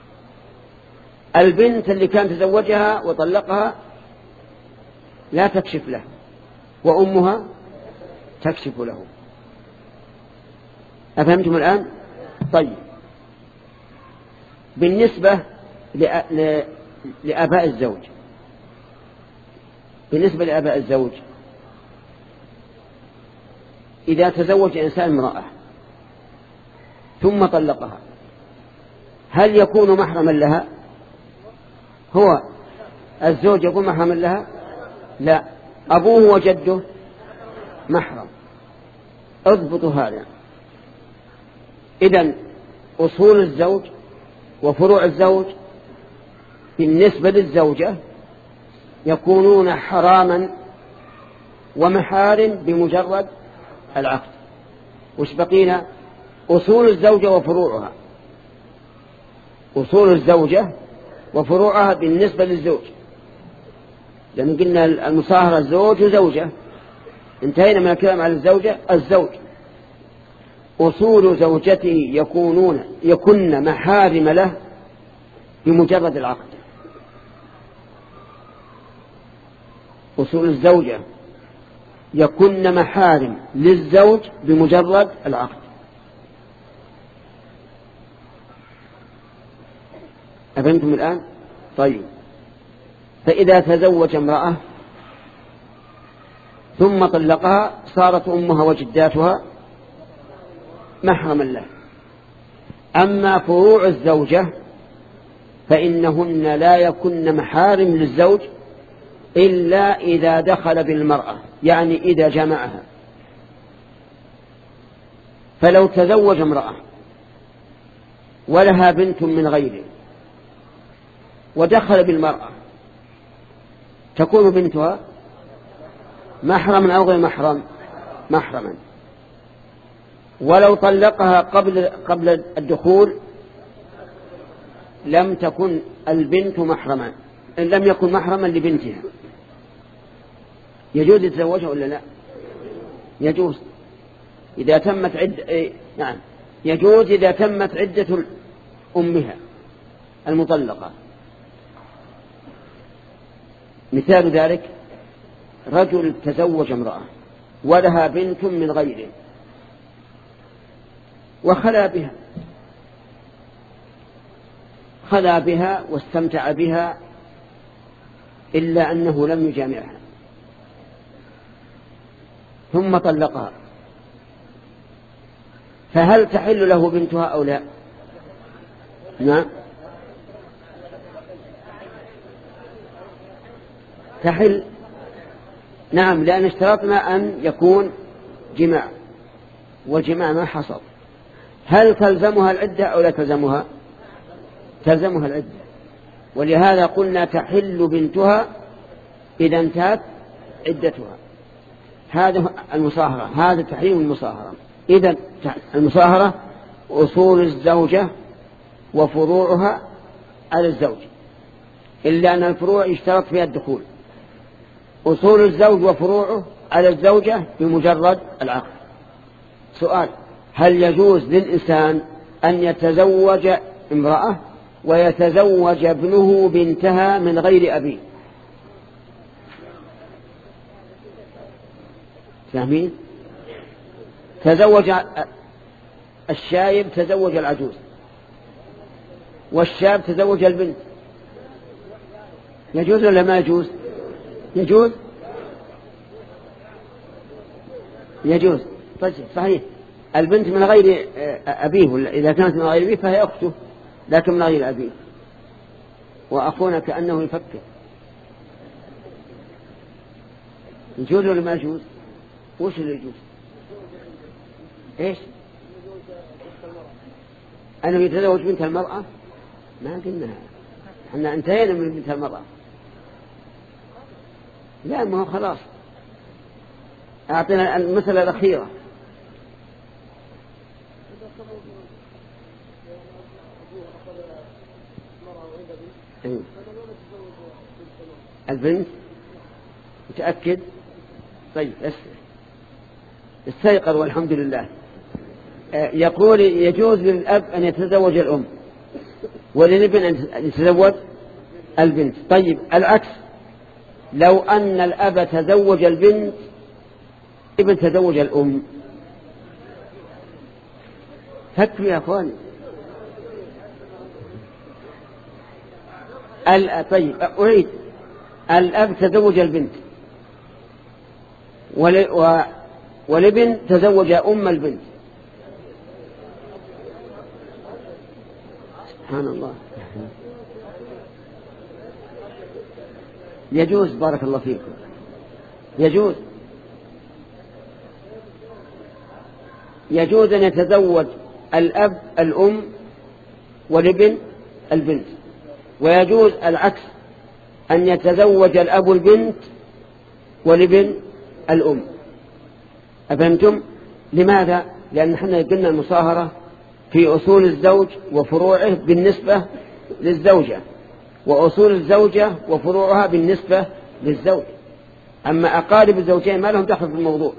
البنت اللي كان تزوجها وطلقها لا تكشف له وأمها تكشف له. أفهمتم الآن؟ طيب، بالنسبة لآباء الزوج بالنسبة لآباء الزوج إذا تزوج إنسان امرأة ثم طلقها هل يكون محرما لها؟ هو الزوج يكون محرما لها؟ لا، أبوه وجده محرم. اضبطوا هذا. إذن أصول الزوج وفروع الزوج بالنسبة للزوجة يكونون حراما ومحارم بمجرد العقد. وش بقينا؟ أصول الزوجة وفروعها. أصول الزوجة وفروعها بالنسبة للزوج، لأن قلنا المصاهرة الزوج وزوجة، انتهينا من الكلام على الزوجة. الزوج أصول زوجته يكونون يكن محارم له بمجرد العقد. أصول الزوجة يكن محارم للزوج بمجرد العقد. أفهمتم الآن؟ طيب، فإذا تزوج امرأة ثم طلقها صارت أمها وجداتها محرما له. أما فروع الزوجة فإنهن لا يكن محارم للزوج إلا إذا دخل بالمرأة، يعني إذا جمعها. فلو تزوج امرأة ولها بنت من غيره ودخل بالمرأة تكون بنتها محرما أو غير محرم؟ محرما. ولو طلقها قبل قبل الدخول لم تكن البنت محرما، إن لم يكن محرما لبنتها. يجوز يتزوجها ولا لا؟ يجوز إذا تمت عدة. نعم يجوز إذا تمت عدة أمها المطلقة. مثال ذلك رجل تزوج امرأة ولها بنت من غيره وخلا بها خلا بها واستمتع بها إلا أنه لم يجامعها ثم طلقها، فهل تحل له بنتها أو لا؟ نعم تحل. نعم، لأن اشترطنا أن يكون جماع، والجماع ما حصل. هل تلزمها العدة أو لا تلزمها؟ تلزمها العدة، ولهذا قلنا تحل بنتها إذا انتهت عدتها. هذا المصاهرة، هذا تحريم المصاهرة. إذا المصاهرة أصول الزوجة وفروعها على الزوج، إلا أن الفروع يشترط فيها الدخول. أصول الزوج وفروعه على الزوجة بمجرد العقد. سؤال: هل يجوز للإنسان أن يتزوج امرأة ويتزوج ابنه بنتها من غير أبيه؟ فاهمين؟ تزوج الشايب تزوج العجوز، والشاب تزوج البنت، يجوز ولا ما يجوز؟ يجوز يجوز طيب صحيح. البنت من غير أبيه، إذا كانت من غير أبيه فهي أخته، لكن من غير أبيه. وأخونا كأنه يفكر، يجوز ولا ما يجوز؟ وش اللي يجوز؟ إيش؟ أنه يتزوج بنت المرأة؟ ما قلنا، احنا انتهينا من بنت المرأة. لا، ما هو خلاص، أعطينا المسألة الأخيرة. البنت متأكد؟ طيب استيقظ والحمد لله. يقول يجوز للأب أن يتزوج الأم وللابن أن يتزوج البنت. طيب العكس، لو أن الأب تزوج البنت ابن تزوج الأم، فكروا يا أخواني. طيب أعيد، الأب تزوج البنت والابن تزوج أم البنت. سبحان الله. يجوز، بارك الله فيكم، يجوز يجوز أن يتزوج الأب الأم والابن البنت، ويجوز العكس، أن يتزوج الأب البنت والابن الأم. أفهمتم؟ لماذا؟ لأن احنا قلنا المصاهرة في أصول الزوج وفروعه بالنسبة للزوجة، وأصول الزوجة وفروعها بالنسبة للزوج. أما أقارب الزوجين ما لهم دخل في الموضوع.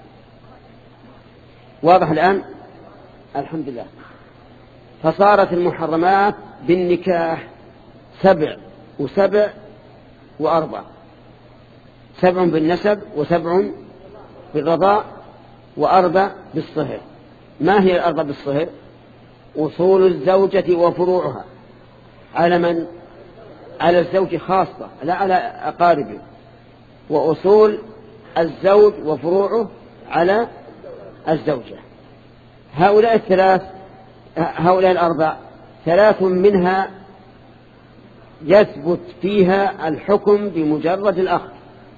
واضح الآن؟ الحمد لله. فصارت المحرمات بالنكاح سبع وسبع وأربع. سبع بالنسب وسبع بالرضاء وأربع بالصهر. ما هي الأربع بالصهر؟ أصول الزوجة وفروعها على من؟ على الزوج خاصة لا على أقاربه، وأصول الزوج وفروعه على الزوجة. هؤلاء الثلاث هؤلاء الأربع ثلاث منها يثبت فيها الحكم بمجرد الأخذ،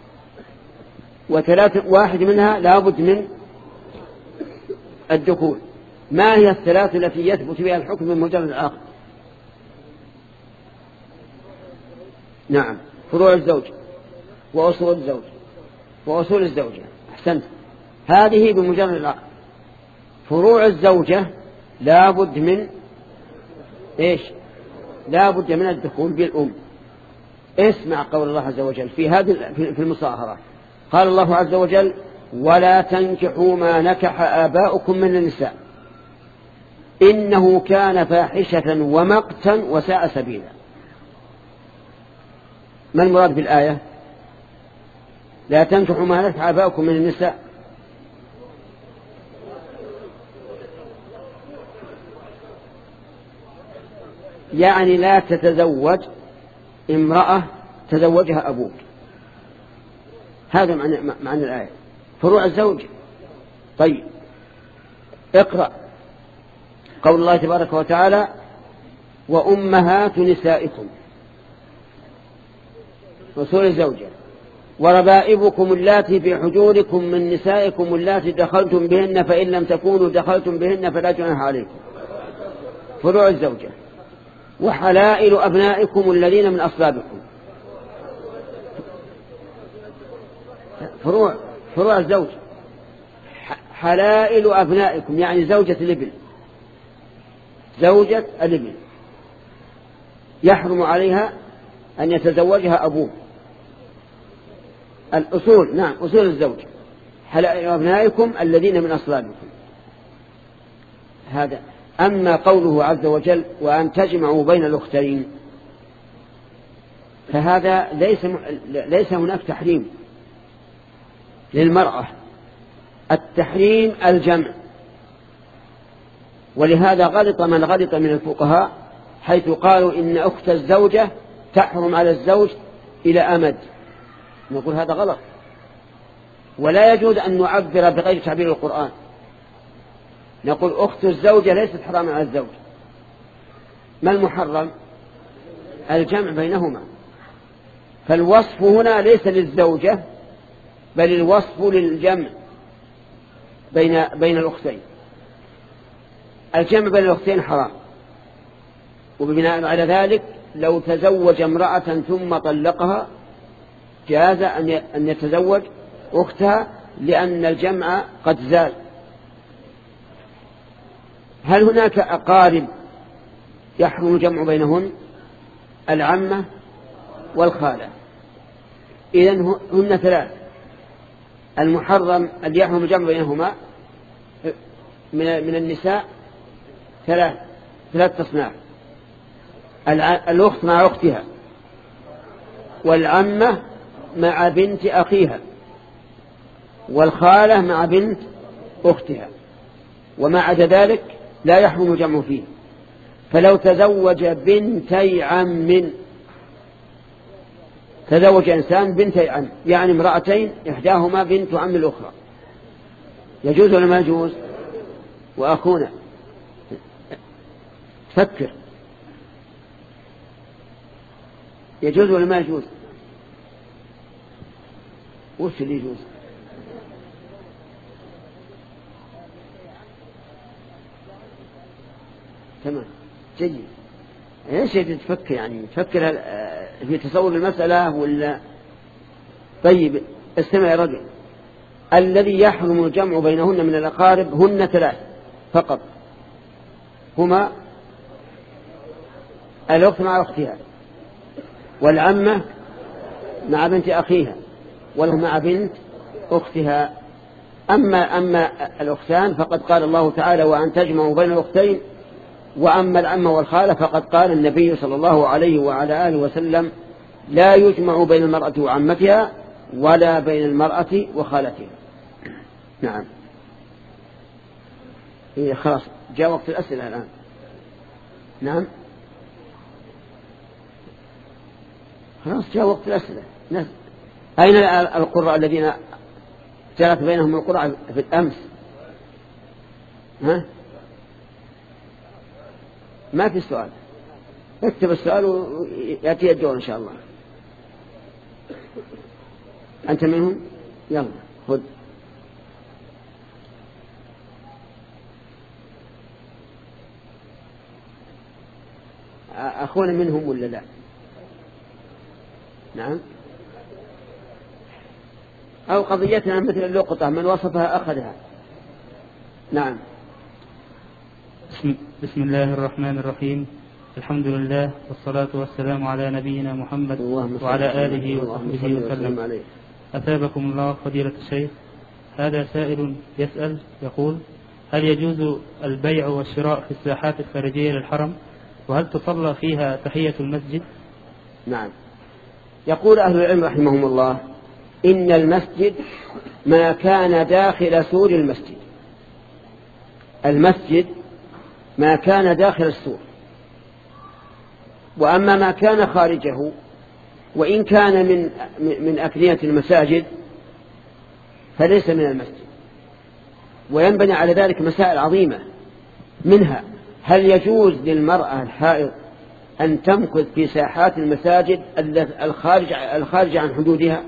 وثلاث واحد منها لابد من الدخول. ما هي الثلاث التي يثبت فيها الحكم بمجرد الأخذ؟ نعم، فروع الزوج وأصول الزوج وأصول الزوجة. أحسنت، هذه بمجرد العقد. فروع الزوجة لابد من إيش؟ لابد من الدخول بالأم. اسمع قول الله عز وجل في هذه في المصاهرة، قال الله عز وجل: ولا تنكحوا ما نكح آباؤكم من النساء إنه كان فاحشة ومقتا وساء سبيلا. ما المراد بالآية؟ لا تنكحوا ما نكح آباؤكم من النساء. يعني لا تتزوج امرأة تزوجها أبوك. هذا معنى, معنى الآية، فروع الزوج. طيب اقرأ قول الله تبارك وتعالى: وأمهات نسائكم، أصول الزوجة، وربائبكم اللاتي في حجوركم من نسائكم اللاتي دخلتم بهن فإن لم تكونوا دخلتم بهن فلا جناح عليكم، فروع الزوجة، وحلائل أبنائكم الذين من أصلابكم، فروع فروع الزوج. حلائل أبنائكم يعني زوجة الابن، زوجة الابن يحرم عليها أن يتزوجها أبوه. الأصول، نعم، أصول الزوج، حلائل أبنائكم الذين من أصلابكم. هذا. أما قوله عز وجل: وأن تجمعوا بين الأختين، فهذا ليس ليس هناك تحريم للمرأة، التحريم الجمع. ولهذا غلط من غلط من الفقهاء حيث قالوا إن أخت الزوجة تحرم على الزوج إلى أمد. نقول هذا غلط، ولا يجوز أن نعبر بغير تعبير القرآن. نقول أخت الزوجة ليست حراما على الزوج. ما المحرم؟ الجمع بينهما. فالوصف هنا ليس للزوجة بل الوصف للجمع بين بين الأختين. الجمع بين الأختين حرام، وبناء على ذلك لو تزوج امرأة ثم طلقها جاز أن يتزوج أختها لأن الجمع قد زال. هل هناك أقارب يحرم الجمع بينهن؟ العمة والخالة. إذن هن ثلاث. المحرم الذي يحرم الجمع بينهما من النساء ثلاث ثلاث تصناف: الأخت مع أختها، والعمة مع بنت أخيها، والخالة مع بنت أختها. وما عدا ذلك لا يحرم الجمع فيه. فلو تزوج بنتي عم، تزوج إنسان بنتي عم يعني امرأتين إحداهما بنت عم الأخرى، يجوز ولا ما يجوز؟ وأخونا تفكر، يجوز ولا ما يجوز؟ وش اللي يجوز؟ تمام، جيد. ايش تفكر يعني تفكر في تصور المسألة ولا؟ طيب استمع يا رجل. الذي يحرم الجمع بينهن من الأقارب هن ثلاث فقط، هما الأخت مع أختها، والعمة مع بنت أخيها، والأخت مع بنت أختها. أما أما الأختان فقد قال الله تعالى: وأن تجمعوا بين الأختين. وأما العمة والخالة فقد قال النبي صلى الله عليه وعلى آله وسلم: لا يجمع بين المرأة وعمتها ولا بين المرأة وخالتها. نعم. إيه خلاص جاء وقت الأسئلة الآن. نعم خلاص جاء وقت الأسئلة. أين القراء الذين جرت بينهم القراء في الأمس؟ ها؟ ما في سؤال. اكتب السؤال ويأتي الدور إن شاء الله. أنت منهم؟ يلا خذ. أخونا منهم ولا لا؟ نعم. أو قضيتنا مثل اللقطة من وصفها أخذها. نعم. بسم, بسم الله الرحمن الرحيم. الحمد لله والصلاة والسلام على نبينا محمد وعلى آله وصحبه وسلم. أثابكم الله فضيلة الشيخ. هذا سائل يسأل يقول: هل يجوز البيع والشراء في الساحات الخارجية للحرم؟ وهل تصلى فيها تحية المسجد؟ نعم. يقول أهل العلم رحمهم الله: إن المسجد ما كان داخل سور المسجد. المسجد ما كان داخل السور، وأما ما كان خارجه وإن كان من من أكنية المساجد فليس من المسجد. وينبني على ذلك مسائل عظيمة، منها: هل يجوز للمرأة الحائض أن تمكث في ساحات المساجد الخارج الخارج عن حدودها؟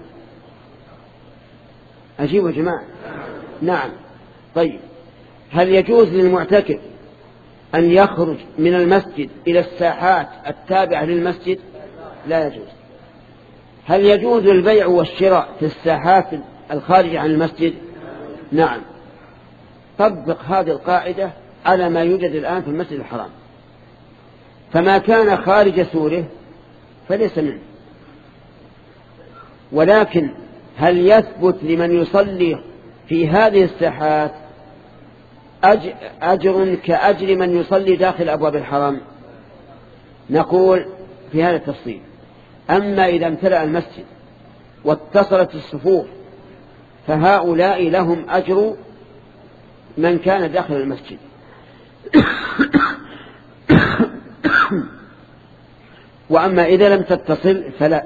أجيبوا يا جماعة. نعم. طيب، هل يجوز للمعتكف أن يخرج من المسجد إلى الساحات التابعة للمسجد؟ لا يجوز. هل يجوز البيع والشراء في الساحات الخارجة عن المسجد؟ نعم. طبق هذه القاعدة على ما يوجد الآن في المسجد الحرام. فما كان خارج سوره فليس منه. ولكن هل يثبت لمن يصلي في هذه الساحات أجر كأجر من يصلي داخل أبواب الحرم؟ نقول في هذا التفصيل: أما إذا امتلأ المسجد واتصلت الصفوف فهؤلاء لهم أجر من كان داخل المسجد. وأما إذا لم تتصل فلا.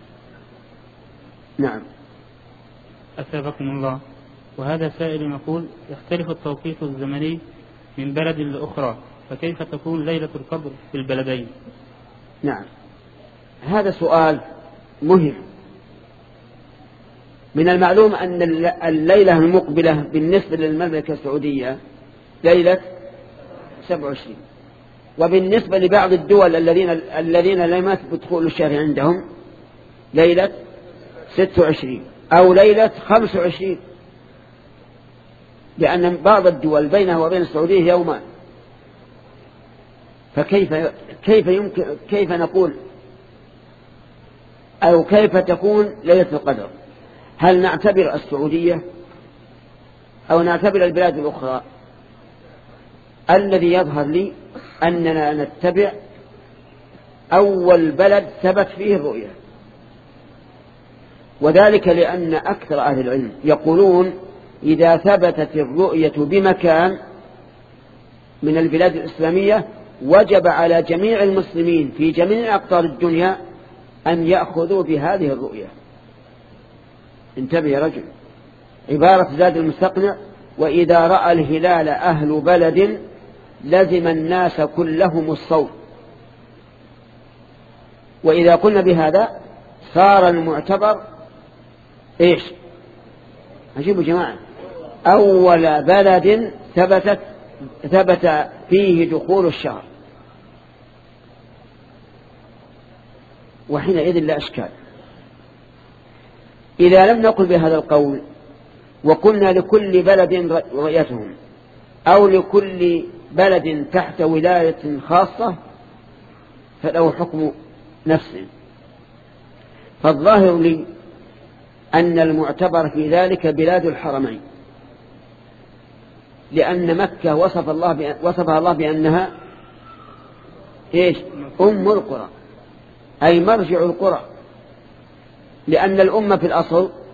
نعم. أثابكم الله. وهذا سائل يقول: يختلف التوقيت الزمني من بلد لأخرى، فكيف تكون ليلة القدر في البلدين؟ نعم، هذا سؤال مهم. من المعلوم أن الليلة المقبلة بالنسبة للمملكة السعودية ليلة سبعة وعشرين، وبالنسبة لبعض الدول الذين الذين لم يثبت دخول الشهر عندهم ليلة ستة وعشرين أو ليلة خمسة وعشرين، لأن بعض الدول بينها وبين السعودية يومان. فكيف كيف يمكن كيف نقول أو كيف تكون ليلة القدر؟ هل نعتبر السعودية أو نعتبر البلاد الأخرى؟ الذي يظهر لي أننا نتبع أول بلد ثبت فيه الرؤية، وذلك لأن أكثر أهل العلم يقولون إذا ثبتت الرؤية بمكان من البلاد الإسلامية وجب على جميع المسلمين في جميع أقطار الدنيا أن يأخذوا بهذه الرؤية. انتبه يا رجل، عبارة زاد المستقنع: وإذا رأى الهلال أهل بلد لزم الناس كلهم الصوم. وإذا قلنا بهذا صار المعتبر إيش؟ عجيبوا جماعة، أول بلد ثبتت ثبت فيه دخول الشهر، وحينئذ لا أشكال. إذا لم نقل بهذا القول وقلنا لكل بلد رؤيتهم أو لكل بلد تحت ولاية خاصة فله حكم نفسه. فالظاهر لي أن المعتبر في ذلك بلاد الحرمين، لأن مكة وصف الله وصفها الله بأنها إيش؟ أم القرى، أي مرجع القرى، لأن الأمة في الأصل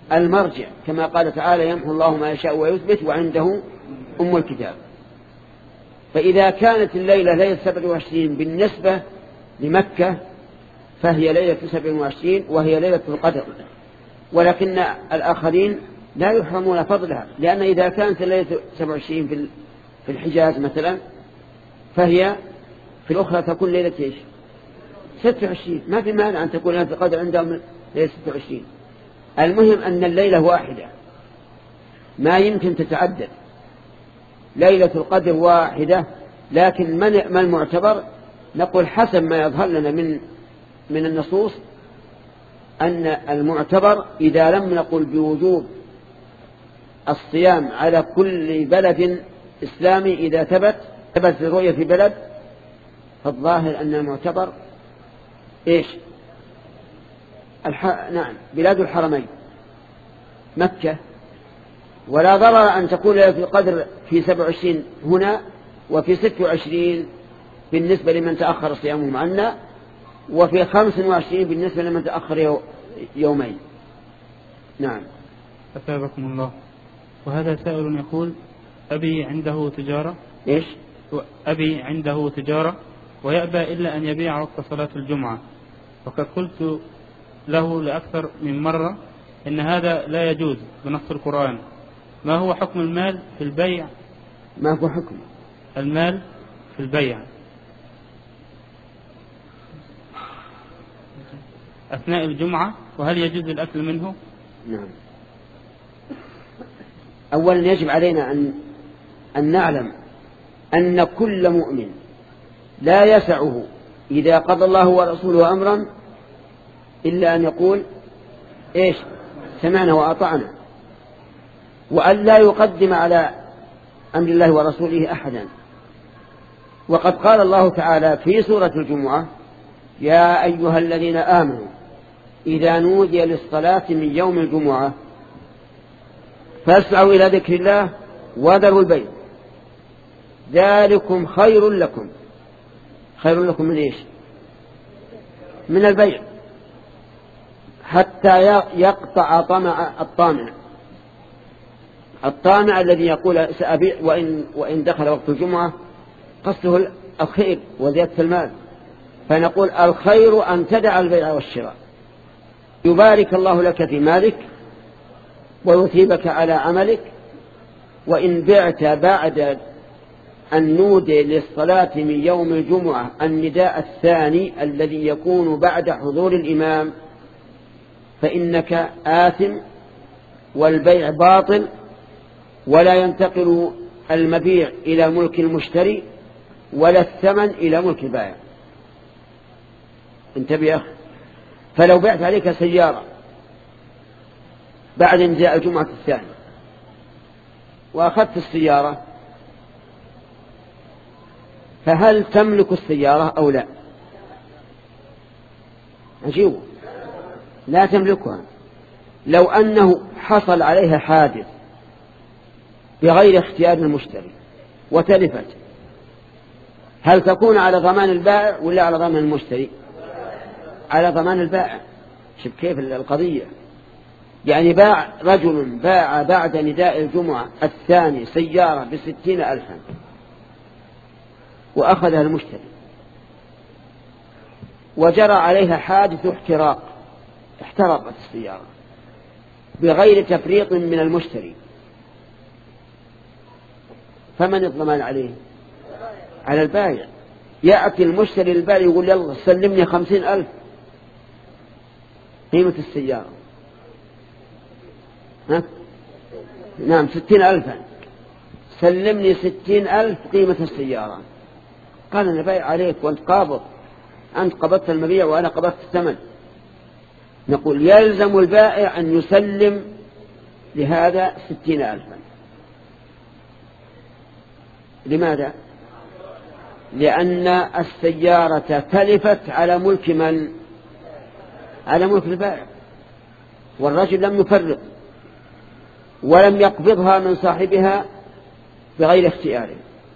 المرجع، كما قال تعالى يمحو الله ما يشاء ويثبت وعنده أم الكتاب. فإذا كانت الليلة ليلة سبع وعشرين بالنسبة لمكة فهي ليلة سبع وعشرين وهي ليلة القدر، ولكن الآخرين لا يحرمون فضلها، لأن إذا كانت الليلة سبع وعشرين في الحجاز مثلا فهي في الأخرى تكون ليلة إيش؟ ستة وعشرين. ما في مانع أن تكون ليلة القدر عندهم ليلة ستة وعشرين. المهم أن الليلة واحدة ما يمكن تتعدد، ليلة القدر واحدة. لكن ما المعتبر؟ نقول حسب ما يظهر لنا من من النصوص أن المعتبر إذا لم نقل بوجوب الصيام على كل بلد إسلامي إذا ثبت ثبت الرؤية في بلد، فالظاهر أن المعتبر إيش؟ الح... نعم بلاد الحرمين مكة، ولا ضرر أن تكون ليلة القدر في سبع وعشرين هنا وفي ست وعشرين بالنسبة لمن تأخر صيامهم عنا، وفي خمس وعشرين بالنسبة لمن تأخر يومين. نعم. أثابكم الله. وهذا سائل يقول أبي عنده تجارة إيش؟ أبي عنده تجارة ويأبى إلا أن يبيع وقت صلاة الجمعة، وقد قلت له لأكثر من مرة إن هذا لا يجوز بنص القرآن. ما هو حكم المال في البيع؟ ما هو حكم المال في البيع أثناء الجمعة، وهل يجوز الأكل منه؟ نعم. أولا يجب علينا أن أن نعلم أن كل مؤمن لا يسعه إذا قضى الله ورسوله أمرا إلا أن يقول إيش؟ سمعنا وأطعنا، وأن لا يقدم على أمر الله ورسوله أحدا. وقد قال الله تعالى في سورة الجمعة يا أيها الذين آمنوا إذا نودي للصلاة من يوم الجمعة فاسعوا إلى ذكر الله وذروا البيع ذلكم خير لكم. خير لكم من إيش؟ من البيع، حتى يقطع طمع الطامع. الطامع الذي يقول سأبيع وإن, وإن دخل وقت الجمعة، قصده الخير وزيادة المال. فنقول الخير أن تدع البيع والشراء، يبارك الله لك في مالك ويثيبك على عملك. وإن بعت بعد أن نودي للصلاة من يوم الجمعة النداء الثاني الذي يكون بعد حضور الإمام فإنك آثم والبيع باطل، ولا ينتقل المبيع إلى ملك المشتري ولا الثمن إلى ملك البائع. انتبه يا أخي. فلو بعت عليك سيارة بعد انتهاء الجمعة الثانية وأخذت السيارة، فهل تملك السيارة أو لا؟ أجيبه لا تملكها. لو أنه حصل عليها حادث بغير اختيار المشتري وتلفت، هل تكون على ضمان البائع ولا على ضمان المشتري؟ على ضمان البائع. شوف كيف القضية. يعني باع رجل باع بعد نداء الجمعة الثاني سيارة بستين ألفا وأخذها المشتري وجرى عليها حادث احتراق، احترقت السيارة بغير تفريط من المشتري، فمن الضمان عليه؟ على البائع. يأتي المشتري للبائع يقول يلا سلمني خمسين ألف قيمة السيارة، ها؟ نعم ستين ألفا، سلمني ستين ألف قيمة السيارة. قال أنا بايع عليك وأنت قابض، أنت قبضت المبيع وأنا قبضت الثمن. نقول يلزم البائع أن يسلم لهذا ستين ألفا. لماذا؟ لأن السيارة تلفت على ملك من؟ على ملك البائع، والرجل لم يفرط ولم يقبضها من صاحبها بغير اختياره.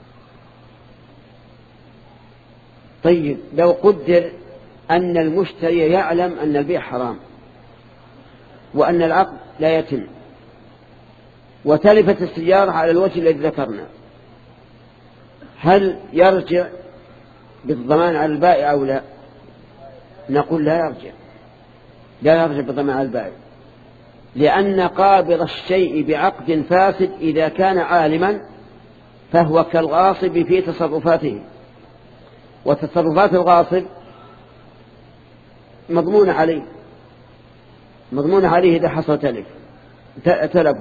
طيب لو قدر أن المشتري يعلم أن البيع حرام وأن العقد لا يتم، وتلفت السيارة على الوجه الذي ذكرنا، هل يرجع بالضمان على البائع أو لا؟ نقول لا يرجع، لا يرجع بالضمان على البائع، لأن قابض الشيء بعقد فاسد إذا كان عالما فهو كالغاصب في تصرفاته، وتصرفات الغاصب مضمون عليه مضمون عليه إذا حصل تلف تلف.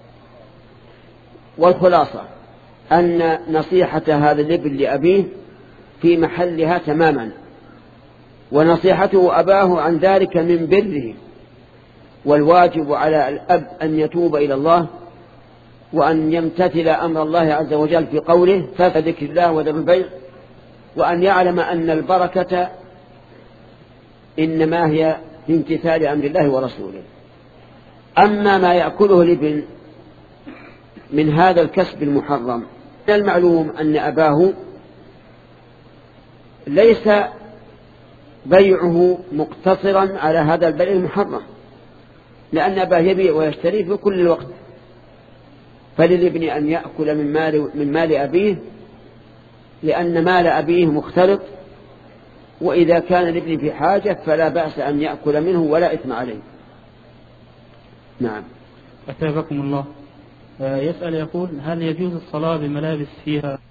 والخلاصة أن نصيحة هذا الابن لأبيه في محلها تماما، ونصيحته أباه عن ذلك من بره، والواجب على الأب أن يتوب إلى الله وأن يمتثل أمر الله عز وجل في قوله فذكر الله وذر البيع، وأن يعلم أن البركة إنما هي في امتثال أمر الله ورسوله. أما ما يأكله الابن من هذا الكسب المحرم، من المعلوم أن أباه ليس بيعه مقتصرا على هذا البيع المحرم، لأن أباه يبيع ويشتري في كل الوقت، فللابن أن يأكل من مال, من مال أبيه، لأن مال أبيه مختلط، وإذا كان الابن في حاجة فلا بأس أن يأكل منه ولا إثم عليه. نعم. أثابكم الله. يسأل يقول: هل يجوز الصلاة بملابس فيها